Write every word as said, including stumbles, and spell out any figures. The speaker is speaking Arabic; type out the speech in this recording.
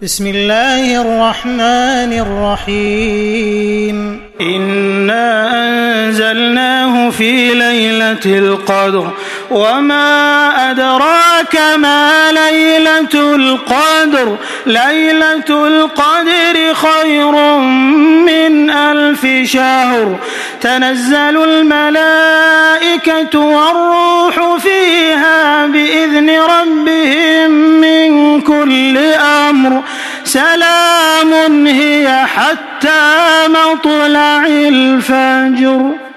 بسم الله الرحمن الرحيم إنا أنزلناه في ليلة القدر وما أدراك ما ليلة القدر ليلة القدر خير من ألف شهر تنزل الملائكة والروح فيها بإذن ربهم من كل أمر سلام هي حتى مطلع الفجر.